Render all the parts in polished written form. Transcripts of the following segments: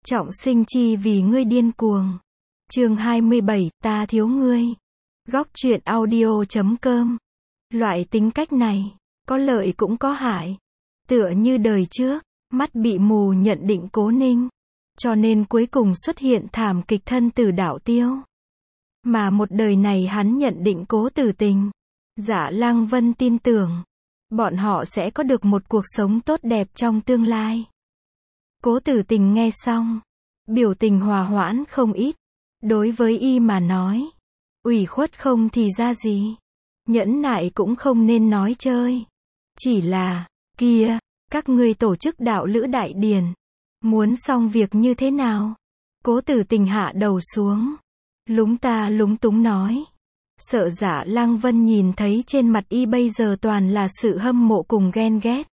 Trọng sinh chi vì ngươi điên cuồng. Chương 27, ta thiếu ngươi. Góc truyện audio.com. Loại tính cách này, có lợi cũng có hại. Tựa như đời trước, mắt bị mù nhận định Cố Ninh. Cho nên cuối cùng xuất hiện thảm kịch thân tử đạo tiêu. Mà một đời này hắn nhận định Cố Tử Tình. Dạ Lăng Vân tin tưởng, bọn họ sẽ có được một cuộc sống tốt đẹp trong tương lai. Cố Tử Tình nghe xong, biểu tình hòa hoãn không ít. Đối với y mà nói, ủy khuất không thì ra gì, nhẫn nại cũng không nên nói chơi. Chỉ là, kia, các ngươi tổ chức đạo lữ đại điển, muốn xong việc như thế nào? Cố Tử Tình hạ đầu xuống, lúng ta lúng túng nói. Sợ Dạ Lăng Vân nhìn thấy trên mặt y bây giờ toàn là sự hâm mộ cùng ghen ghét.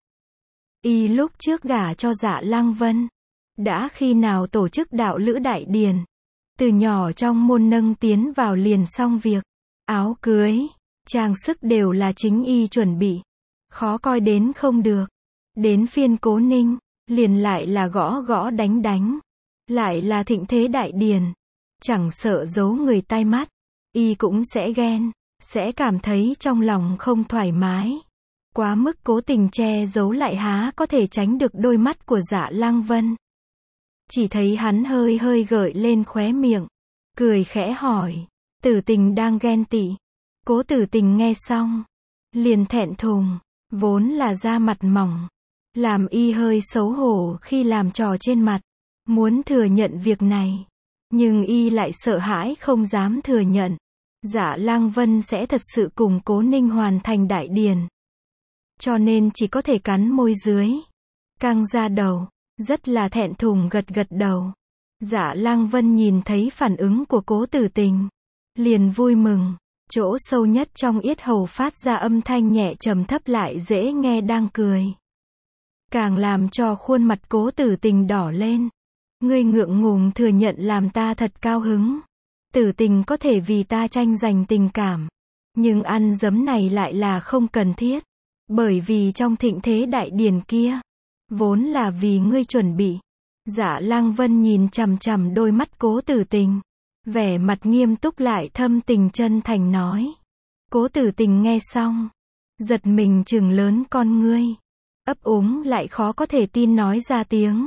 Y lúc trước gả cho Dạ Lăng Vân, đã khi nào tổ chức đạo lữ đại điển, từ nhỏ trong môn nâng tiến vào liền xong việc. Áo cưới, trang sức đều là chính y chuẩn bị, khó coi đến không được. Đến phiên Cố Ninh, liền lại là gõ gõ đánh đánh, lại là thịnh thế đại điển, chẳng sợ giấu người tai mắt, y cũng sẽ ghen, sẽ cảm thấy trong lòng không thoải mái. Quá mức cố tình che giấu lại há có thể tránh được đôi mắt của Dạ Lăng Vân. Chỉ thấy hắn hơi hơi gợi lên khóe miệng, cười khẽ hỏi, Tử Tình đang ghen tị. Cố Tử Tình nghe xong, liền thẹn thùng, vốn là da mặt mỏng, làm y hơi xấu hổ khi làm trò trên mặt, muốn thừa nhận việc này, nhưng y lại sợ hãi không dám thừa nhận. Dạ Lăng Vân sẽ thật sự cùng Cố Ninh hoàn thành đại điển, cho nên chỉ có thể cắn môi dưới, căng ra đầu, rất là thẹn thùng gật gật đầu. Dạ Lăng Vân nhìn thấy phản ứng của Cố Tử Tình, liền vui mừng, chỗ sâu nhất trong yết hầu phát ra âm thanh nhẹ trầm thấp lại dễ nghe đang cười. Càng làm cho khuôn mặt Cố Tử Tình đỏ lên. Ngươi ngượng ngùng thừa nhận làm ta thật cao hứng. Tử Tình có thể vì ta tranh giành tình cảm, nhưng ăn dấm này lại là không cần thiết, bởi vì trong thịnh thế đại điển kia, vốn là vì ngươi chuẩn bị. Dạ Lăng Vân nhìn chằm chằm đôi mắt Cố Tử Tình, vẻ mặt nghiêm túc lại thâm tình chân thành nói. Cố Tử Tình nghe xong, giật mình trừng lớn con ngươi, ấp úng lại khó có thể tin nói ra tiếng.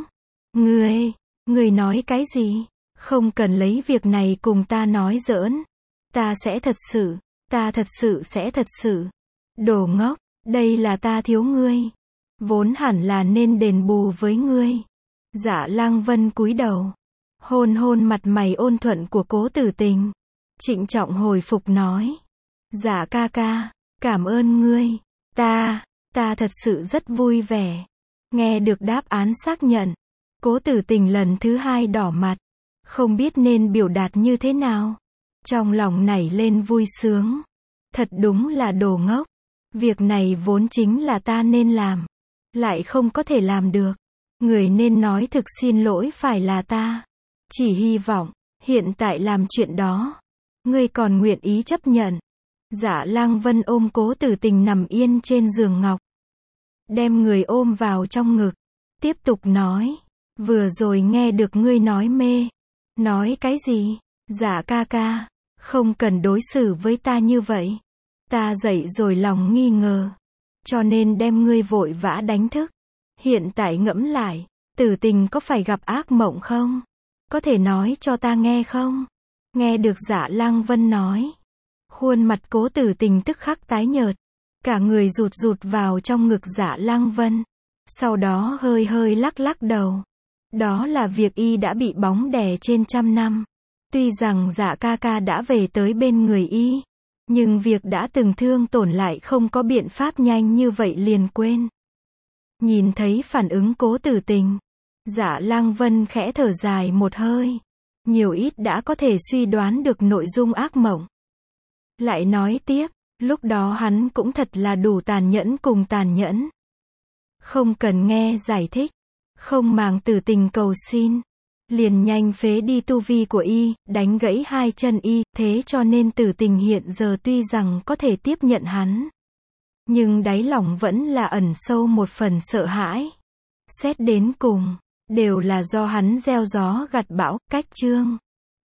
Ngươi nói cái gì? Không cần lấy việc này cùng ta nói giỡn. Ta thật sự sẽ thật sự. Đồ ngốc, đây là ta thiếu ngươi, vốn hẳn là nên đền bù với ngươi. Dạ Lăng Vân cúi đầu, hôn hôn mặt mày ôn thuận của Cố Tử Tình, trịnh trọng hồi phục nói. Dạ ca ca, cảm ơn ngươi, ta thật sự rất vui vẻ. Nghe được đáp án xác nhận, Cố Tử Tình lần thứ hai đỏ mặt, không biết nên biểu đạt như thế nào. Trong lòng nảy lên vui sướng. Thật đúng là đồ ngốc. Việc này vốn chính là ta nên làm, lại không có thể làm được. Người nên nói thực xin lỗi phải là ta. Chỉ hy vọng, hiện tại làm chuyện đó, ngươi còn nguyện ý chấp nhận. Dạ Lăng Vân ôm Cố Tử Tình nằm yên trên giường ngọc, đem người ôm vào trong ngực, tiếp tục nói. Vừa rồi nghe được ngươi nói mê. Nói cái gì? Dạ ca ca, không cần đối xử với ta như vậy. Ta dậy rồi lòng nghi ngờ, cho nên đem ngươi vội vã đánh thức. Hiện tại ngẫm lại, Tử Tình có phải gặp ác mộng không? Có thể nói cho ta nghe không? Nghe được Dạ Lăng Vân nói, khuôn mặt Cố Tử Tình tức khắc tái nhợt, cả người rụt rụt vào trong ngực Dạ Lăng Vân, sau đó hơi hơi lắc lắc đầu. Đó là việc y đã bị bóng đè trên trăm năm. Tuy rằng Dạ ca ca đã về tới bên người y, nhưng việc đã từng thương tổn lại không có biện pháp nhanh như vậy liền quên. Nhìn thấy phản ứng Cố Tử Tình, Dạ Lăng Vân khẽ thở dài một hơi, nhiều ít đã có thể suy đoán được nội dung ác mộng. Lại nói tiếp, lúc đó hắn cũng thật là đủ tàn nhẫn cùng tàn nhẫn. Không cần nghe giải thích, không màng Tử Tình cầu xin, liền nhanh phế đi tu vi của y, đánh gãy hai chân y, thế cho nên Tử Tình hiện giờ tuy rằng có thể tiếp nhận hắn, nhưng đáy lòng vẫn là ẩn sâu một phần sợ hãi. Xét đến cùng, đều là do hắn gieo gió gặt bão, cách chương.